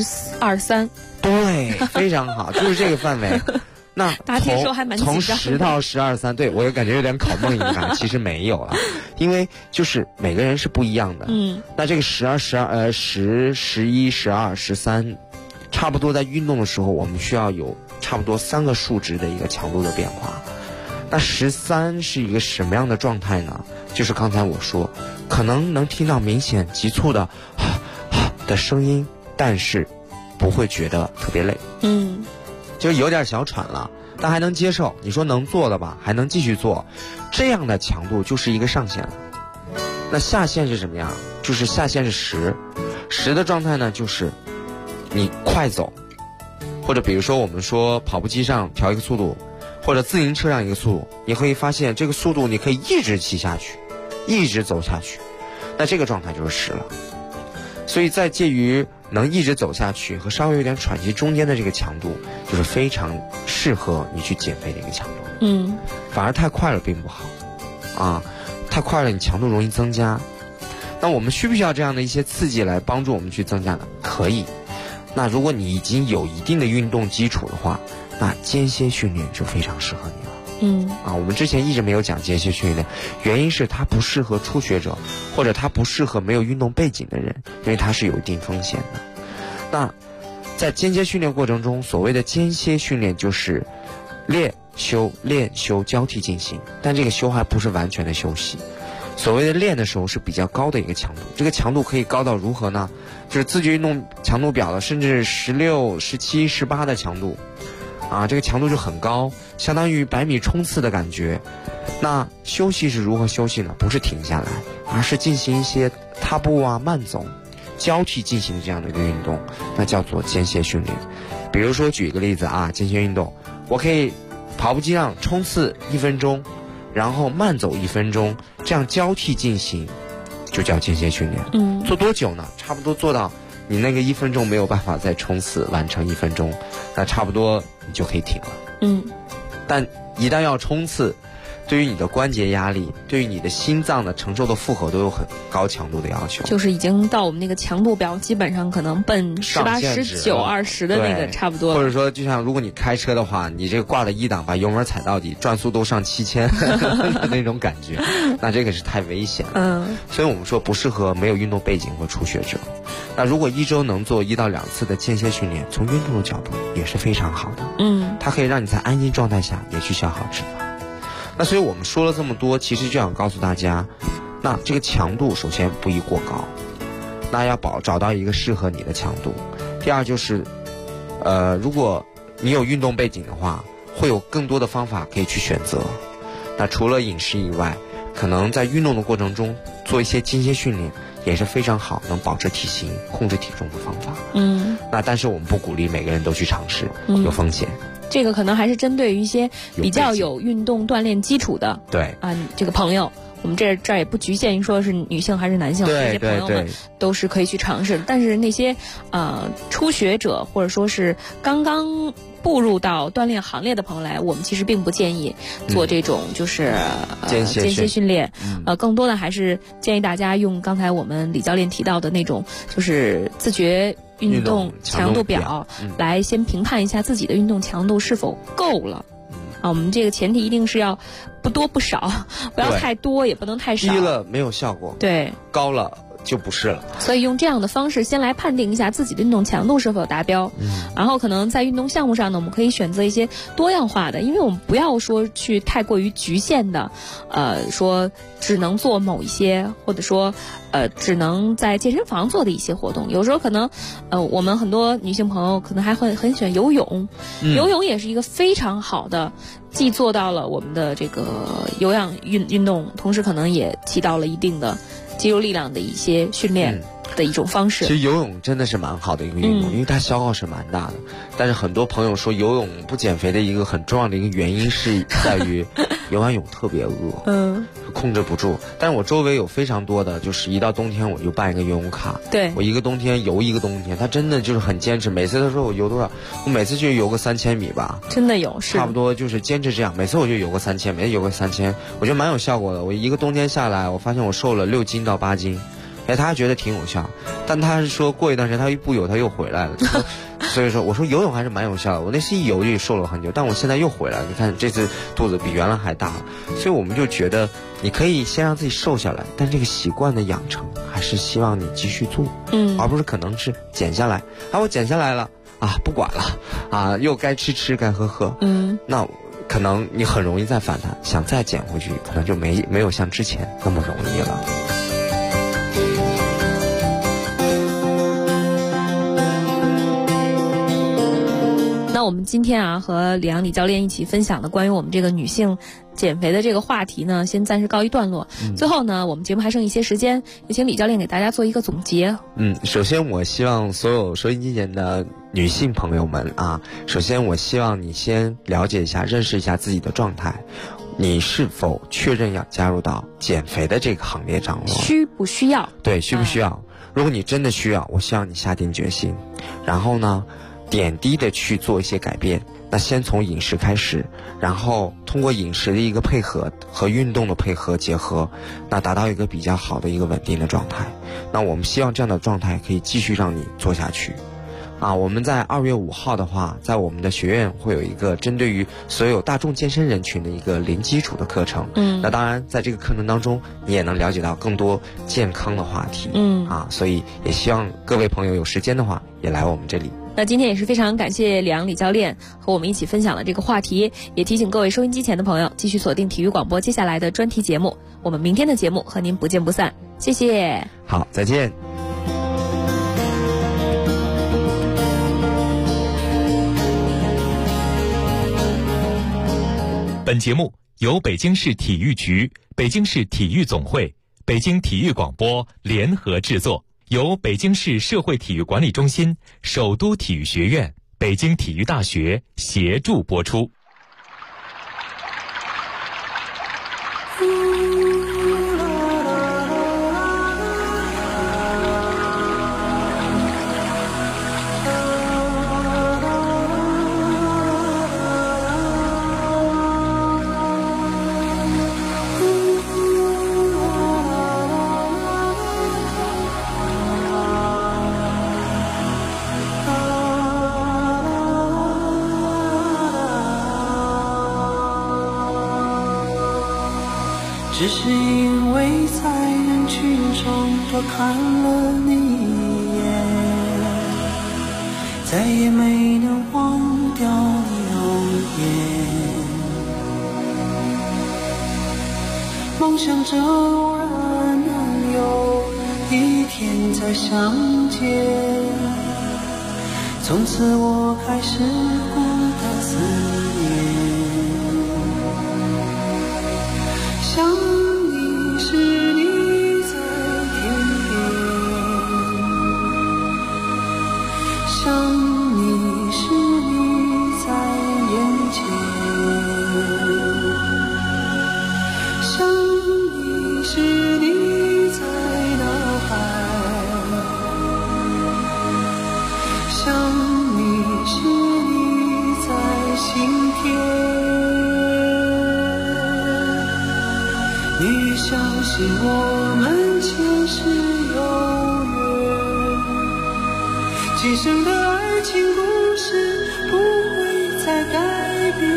12-3。 对，非常好，就是这个范围。那从10到12-3，对，我也感觉有点考梦莹其实没有了，因为就是每个人是不一样的。那这个10、11、12、13，差不多在运动的时候，我们需要有差不多3个数值的一个强度的变化。那13是一个什么样的状态呢？就是刚才我说，可能能听到明显急促的的声音，但是不会觉得特别累。就有点小喘了，但还能接受。你说能做的吧，还能继续做，这样的强度就是一个上限了。那下限是什么样？就是下限是10的状态呢，就是你快走，或者比如说我们说跑步机上调一个速度，或者自行车上一个速度，你会发现这个速度你可以一直骑下去，一直走下去，那这个状态就是10了。 所以在介于能一直走下去和稍微有点喘息中间的这个强度，就是非常适合你去减肥的一个强度。反而太快了并不好啊，太快了你强度容易增加。那我们需不需要这样的一些刺激来帮助我们去增加呢？可以。那如果你已经有一定的运动基础的话，那间歇训练就非常适合你了。我们之前一直没有讲间歇训练，原因是它不适合初学者，或者它不适合没有运动背景的人，因为它是有一定风险的。那在间歇训练过程中，所谓的间歇训练就是练休练休交替进行，但这个休还不是完全的休息。所谓的练的时候是比较高的一个强度，这个强度可以高到如何呢？就是自觉运动强度表的甚至16、17、18的强度这个强度就很高，相当于100米冲刺的感觉。那休息是如何休息呢？不是停下来，而是进行一些踏步慢走交替进行的这样的一个运动，那叫做间歇训练。比如说举一个例子间歇运动，我可以跑步机上冲刺1分钟，然后慢走1分钟，这样交替进行就叫间歇训练。做多久呢？差不多做到你那个1分钟没有办法再冲刺完成1分钟，那差不多你就可以停了。但一旦要冲刺，对于你的关节压力，对于你的心脏的承受的负荷都有很高强度的要求， 就是已经到我们那个强度表，基本上可能奔18、19、20的那个差不多。 或者说，就像如果你开车的话，你这个挂的1档，把油门踩到底，转速都上7000的那种感觉，那这个是太危险了。所以我们说不适合没有运动背景和初学者。那如果1周能做1到2次的间歇训练，从运动的角度也是非常好的。它可以让你在安静状态下也去消耗脂肪。那所以我们说了这么多，其实就想告诉大家，那这个强度首先不宜过高，那要找到一个适合你的强度。第二就是，如果你有运动背景的话，会有更多的方法可以去选择。那除了饮食以外，可能在运动的过程中做一些间歇训练也是非常好，能保持体型、控制体重的方法。那但是我们不鼓励每个人都去尝试，有风险。 这个可能还是针对于一些比较有运动锻炼基础的这个朋友，我们这儿也不局限于说是女性还是男性，这些朋友们都是可以去尝试。但是那些初学者或者说是刚刚步入到锻炼行列的朋友来，我们其实并不建议做这种就是间歇训练，更多的还是建议大家用刚才我们李教练提到的那种就是自觉运动强度表来先评判一下自己的运动强度是否够了。我们这个前提一定是要不多不少，不要太多也不能太少。 低了没有效果， 对， 高了就不是了。 所以用这样的方式先来判定一下自己的运动强度是否达标。然后可能在运动项目上呢，我们可以选择一些多样化的，因为我们不要说去太过于局限的，说只能做某一些，或者说只能在健身房做的一些活动。有时候可能我们很多女性朋友可能还会很喜欢游泳，游泳也是一个非常好的，既做到了我们的这个有氧运动，同时可能也起到了一定的肌肉力量的一些训练的一种方式。 其实游泳真的是蛮好的一个运动，因为它消耗是蛮大的。但是很多朋友说游泳不减肥的一个很重要的一个原因是在于游完泳特别饿，控制不住。但是我周围有非常多的，就是一到冬天我就办一个游泳卡， 对， 我一个冬天游一个冬天，他真的就是很坚持。每次他说我游多少，我每次就游个3000米吧， 真的有，是差不多就是坚持这样。每次我就游个3000，每次游个3000，我觉得蛮有效果的。我一个冬天下来，我发现我瘦了6斤到8斤。他还觉得挺有效，但他是说过一段时间他一不游他又回来了，所以说我说游泳还是蛮有效的。我那次一游就瘦了很久，但我现在又回来了，你看这次肚子比原来还大了。所以我们就觉得你可以先让自己瘦下来，但这个习惯的养成还是希望你继续做，而不是可能是减下来，我减下来了不管了又该吃该喝，那可能你很容易再反弹，想再减回去可能就没有像之前那么容易了。 那我们今天和李阳李教练一起分享的关于我们这个女性减肥的这个话题呢，先暂时告一段落。最后呢，我们节目还剩一些时间，也请李教练给大家做一个总结。 首先我希望所有收音机前的女性朋友们首先我希望你先了解一下、认识一下自己的状态，你是否确认要加入到减肥的这个行列当中？ 需不需要？ 对，需不需要？ 如果你真的需要，我希望你下定决心，然后呢点滴的去做一些改变。那先从饮食开始，然后通过饮食的一个配合和运动的配合结合，那达到一个比较好的一个稳定的状态。那我们希望这样的状态可以继续让你做下去。我们在2月5号的话，在我们的学院会有一个针对于所有大众健身人群的一个零基础的课程。那当然在这个课程当中，你也能了解到更多健康的话题。所以也希望各位朋友有时间的话，也来我们这里。 那今天也是非常感谢李教练和我们一起分享了这个话题，也提醒各位收音机前的朋友继续锁定体育广播接下来的专题节目，我们明天的节目和您不见不散。谢谢。 好，再见。 本节目由北京市体育局、北京市体育总会、北京体育广播联合制作，由北京市社会体育管理中心、首都体育学院、北京体育大学协助播出。 只是因为在人群中多看了你一眼，再也没能忘掉你容颜。梦想着偶然能有一天再相见，从此我开始孤单思念。想你时你在天边，想你时你在眼前，想你时你在脑海，想你时你在心田。你相信我们前世有缘，今生的爱情故事不会再改变。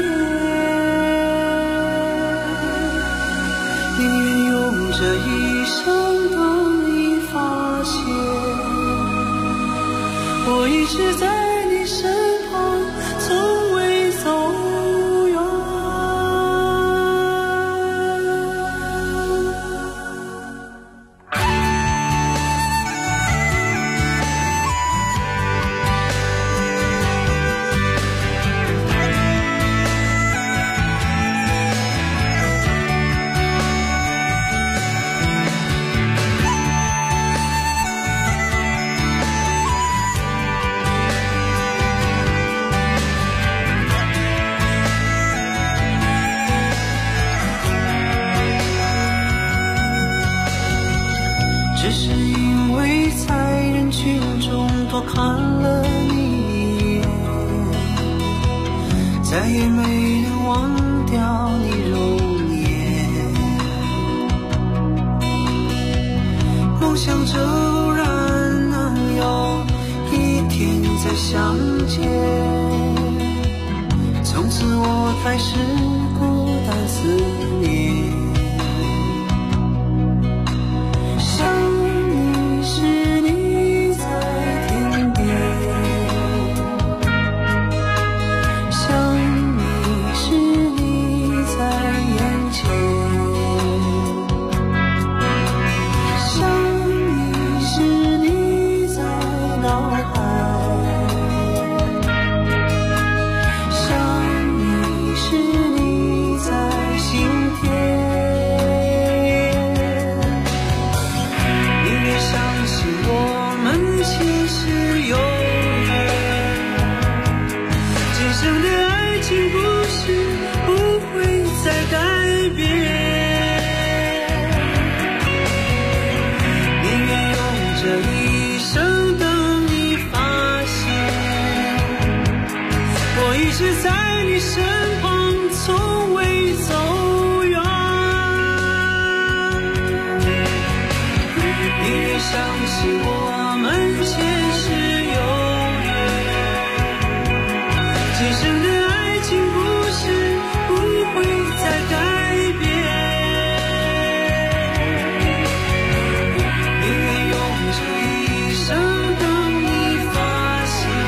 宁愿用这一生等你发现，我一直在你身旁，从未走远。只是因为在人群中多看了你一眼，再也没能忘掉你容颜。梦想着偶然能有一天再相见，从此我开始孤单思念。想你时你在心田。 信我们前世有缘，今生的爱情故事不会再改变。宁愿用这一生等你发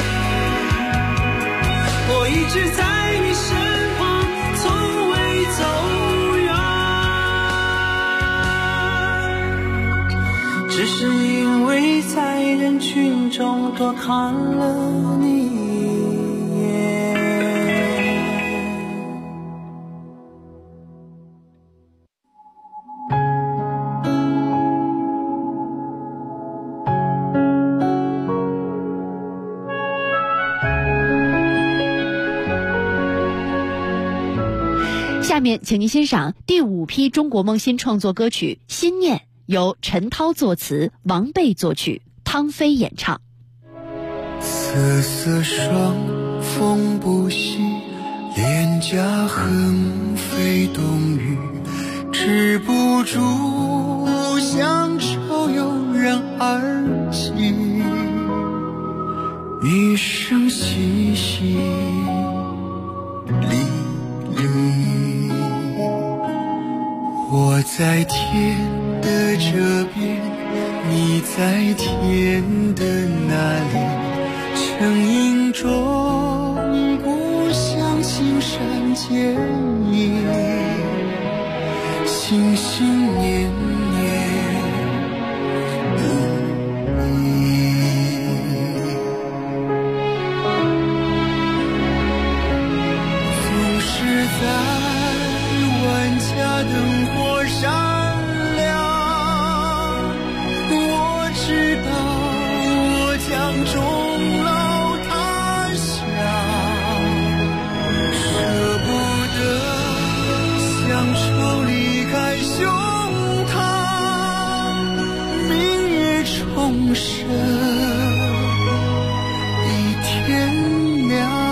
现，我一直在你身旁，从未走远，只是因为在人群中多看了你一眼。 下面请您欣赏第5批中国梦新创作歌曲《心念》，由陈涛作词，王贝作曲，汤飞演唱。 瑟瑟霜，风不息，脸颊横飞冬雨，止不住乡愁油然而起，一生细细沥沥。我在天的这边，你在天的那里，成影中故乡青山见影，心心念念总是在万家灯火闪亮，我知道我将终老他乡，舍不得乡愁离开胸膛，明月重生一天亮。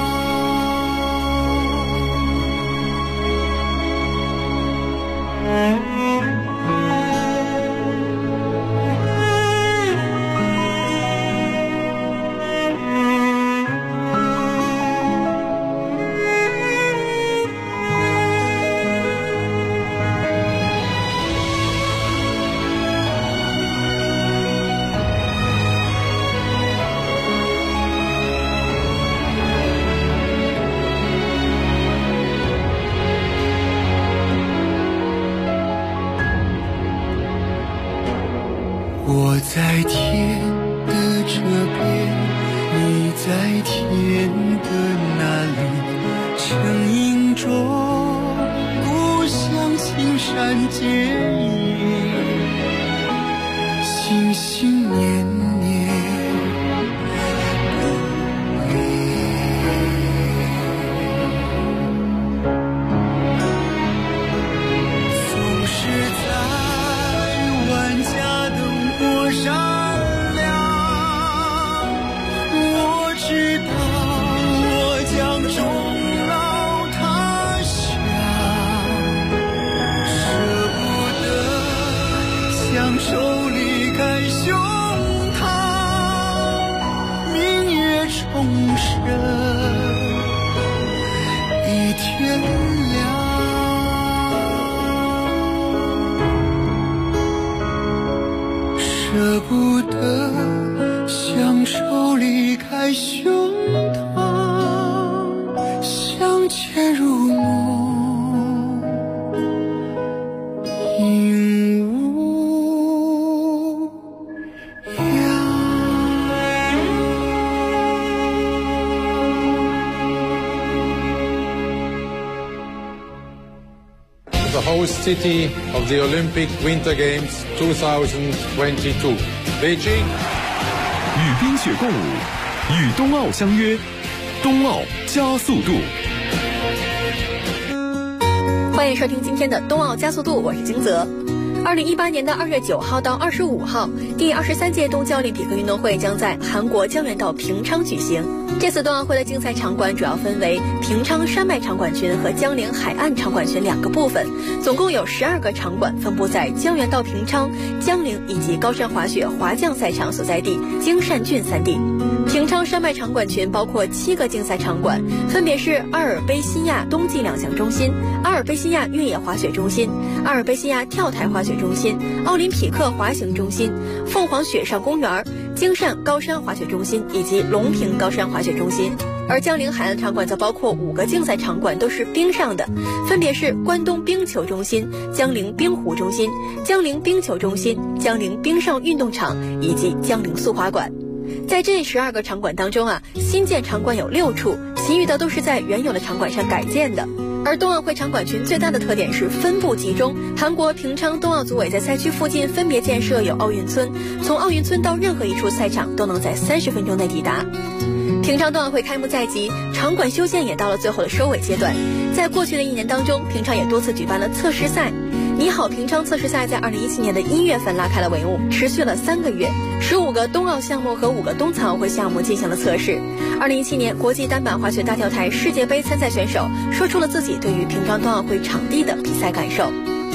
我在天的这边，你在天的那里，成影中故乡青山见影，心心念念不离。总是在万家灯火闪亮，我知道我将终老他乡，舍不得乡愁离开胸膛，明月重生一天亮。舍不得乡愁离开胸膛，相见如梦，应无恙。 The host city of the Olympic Winter Games 2022, Beijing. 与冰雪共舞，与冬奥相约，冬奥加速度。 欢迎收听今天的冬奥加速度，我是金泽。 2018年的2月9号到25号，第23届冬季奥林匹克运动会将在韩国江原道平昌举行。这次冬奥会的竞赛场馆主要分为平昌山脉场馆群和江陵海岸场馆群2个部分，总共有12个场馆分布在江原道平昌、江陵以及高山滑雪滑降赛场所在地京善郡3地。平昌山脉场馆群包括7个竞赛场馆，分别是阿尔卑西亚冬季2项中心、阿尔卑西亚越野滑雪中心、阿尔卑西亚跳台滑雪中心、奥林匹克滑行中心、凤凰雪上公园、京善高山滑雪中心以及隆平高山滑雪中心。而江陵海岸场馆则包括5个竞赛场馆，都是冰上的，分别是关东冰球中心、江陵冰壶中心、江陵冰球中心、江陵冰上运动场以及江陵速滑馆。在这12个场馆当中新建场馆有6处，其余的都是在原有的场馆上改建的。而冬奥会场馆群最大的特点是分布集中，韩国平昌冬奥组委在赛区附近分别建设有奥运村，从奥运村到任何一处赛场都能在30分钟内抵达。平昌冬奥会开幕在即，场馆修建也到了最后的收尾阶段。在过去的1年当中，平昌也多次举办了测试赛。你好平昌测试赛在2017年的1月份拉开了帷幕，持续了3个月，15个冬奥项目和5个冬残奥会项目进行了测试。2017年国际单板滑雪大跳台世界杯参赛选手说出了自己对于平昌冬奥会场地的比赛感受。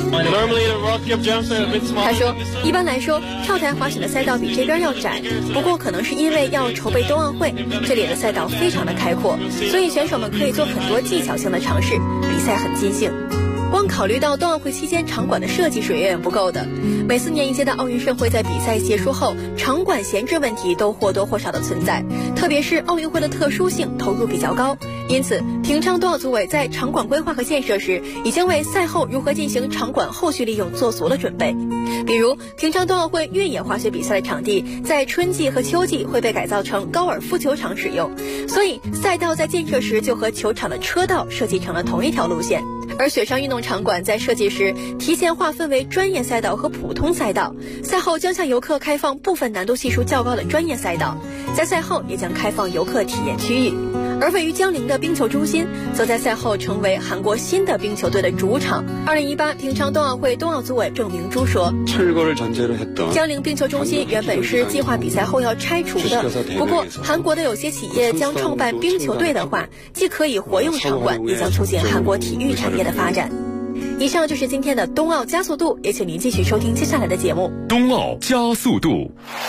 他说，一般来说跳台滑雪的赛道比这边要窄，不过可能是因为要筹备冬奥会，这里的赛道非常的开阔，所以选手们可以做很多技巧性的尝试，比赛很尽兴。光考虑到冬奥会期间场馆的设计是远远不够的，每4年一届的奥运盛会在比赛结束后，场馆闲置问题都或多或少的存在，特别是奥运会的特殊性投入比较高，因此平昌冬奥组委在场馆规划和建设时，已经为赛后如何进行场馆后续利用做足了准备。比如平昌冬奥会越野滑雪比赛的场地在春季和秋季会被改造成高尔夫球场使用，所以赛道在建设时就和球场的车道设计成了同一条路线。而雪上运动场馆在设计时提前划分为专业赛道和普通赛道，赛后将向游客开放部分难度系数较高的专业赛道，在赛后也将开放游客体验区域。而位于江陵的冰球中心则在赛后成为韩国新的冰球队的主场。2018平昌冬奥会冬奥组委郑明珠说，江陵冰球中心原本是计划比赛后要拆除的，不过韩国的有些企业将创办冰球队的话，既可以活用场馆，也将促进韩国体育产业的发展。以上就是今天的冬奥加速度，也请您继续收听接下来的节目。 冬奥加速度。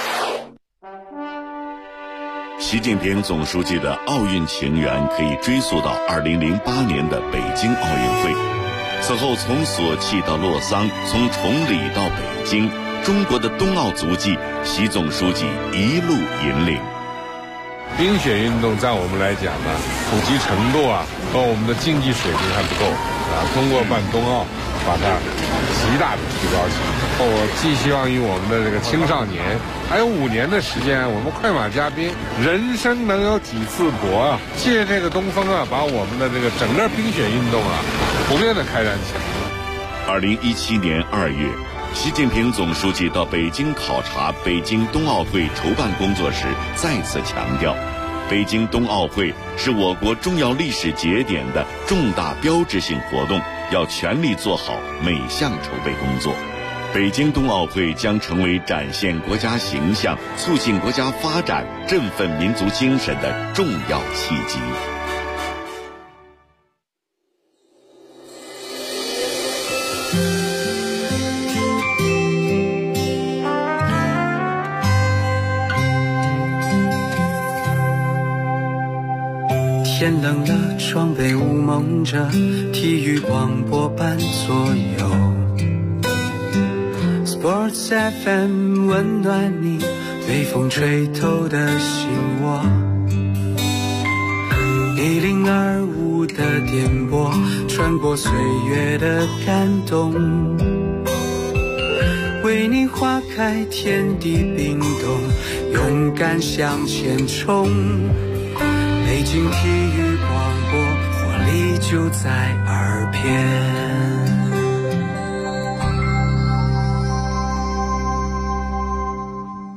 习近平总书记的奥运情缘可以追溯到2008年的北京奥运会。此后从索契到洛桑，从崇礼到北京，中国的冬奥足迹，习总书记一路引领。 冰雪运动在我们来讲呢，普及程度和我们的竞技水平还不够通过办冬奥把它极大的提高起来。我寄希望于我们的这个青少年，还有5年的时间，我们快马加鞭，人生能有几次搏借这个东风把我们的这个整个冰雪运动普遍的开展起来。 2017年2月，习近平总书记到北京考察北京冬奥会筹办工作时，再次强调，北京冬奥会是我国重要历史节点的重大标志性活动，要全力做好每项筹备工作。北京冬奥会将成为展现国家形象、促进国家发展、振奋民族精神的重要契机。 天冷了，窗被雾蒙着，体育广播伴左右。Sports FM 温暖你被风吹透的心窝。1025的电波穿过岁月的感动，为你划开天地冰冻，勇敢向前冲。北京体育广播，活力就在耳边。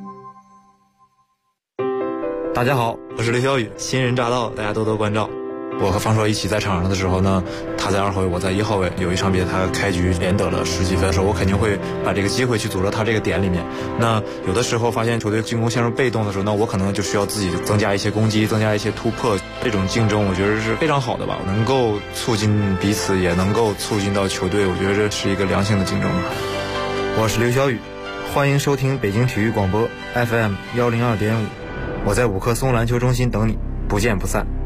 大家好，我是刘晓宇，新人驾到，大家多多关照。 我和方硕一起在场上的时候呢，他在2号位，我在1号位，有一场比赛他开局连得了10几分的时候，我肯定会把这个机会去组织他这个点里面。那有的时候发现球队进攻陷入被动的时候，那我可能就需要自己增加一些攻击，增加一些突破。这种竞争我觉得是非常好的吧，能够促进彼此，也能够促进到球队，我觉得这是一个良性的竞争吧。 我是刘小雨，欢迎收听北京体育广播 FM 102.5，我在五棵松篮球中心等你，不见不散。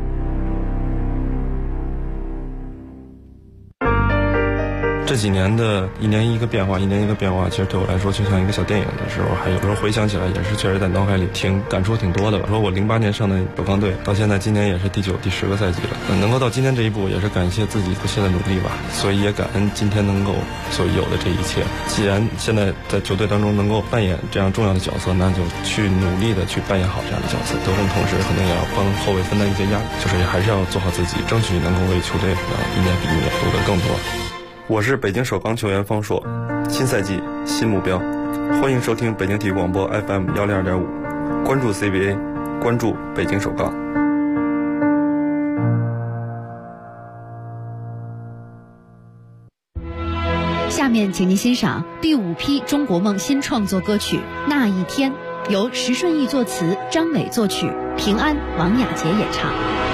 这几年的一年一个变化，其实对我来说就像一个小电影的时候，还有时候回想起来也是确实在脑海里感触挺多的吧。说我08年上的首钢队，到现在今年也是第9、第10个赛季了，能够到今天这一步，也是感谢自己不懈的努力吧。所以也感恩今天能够所有的这一切。既然现在在球队当中能够扮演这样重要的角色，那就去努力的去扮演好这样的角色。得分同时肯定也要帮后卫分担一些压力，就是还是要做好自己，争取能够为球队一年比一年夺得更多。我是北京首钢球员方硕，新赛季新目标，欢迎收听北京体育广播 FM 102.5，关注 CBA， 关注北京首钢。 下面请您欣赏第5批中国梦新创作歌曲《那一天》，由石顺义作词，张伟作曲，平安、王雅洁演唱。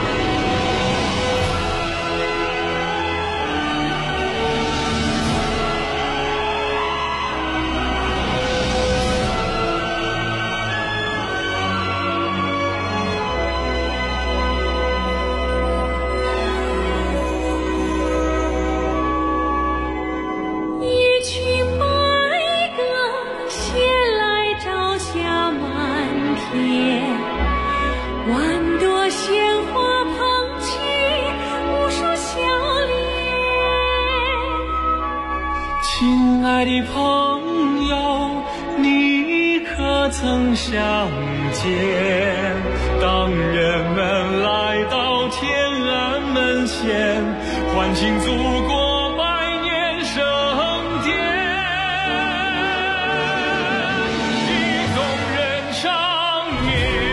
亲爱的朋友，你可曾相见？当人们来到天安门前，欢庆祖国百年盛典，一众人长眠。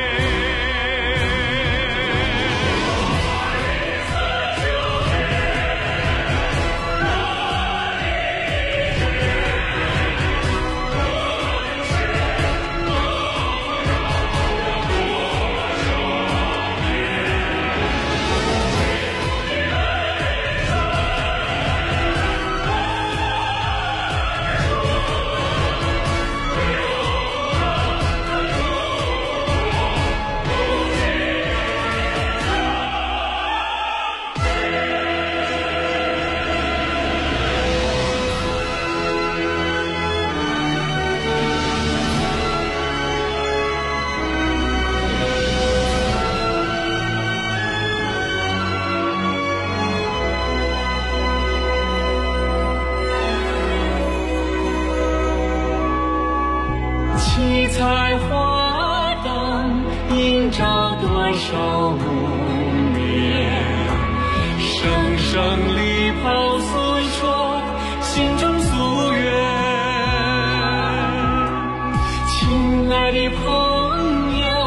七彩花灯映照多少无眠，声声礼炮诉说心中夙愿。亲爱的朋友，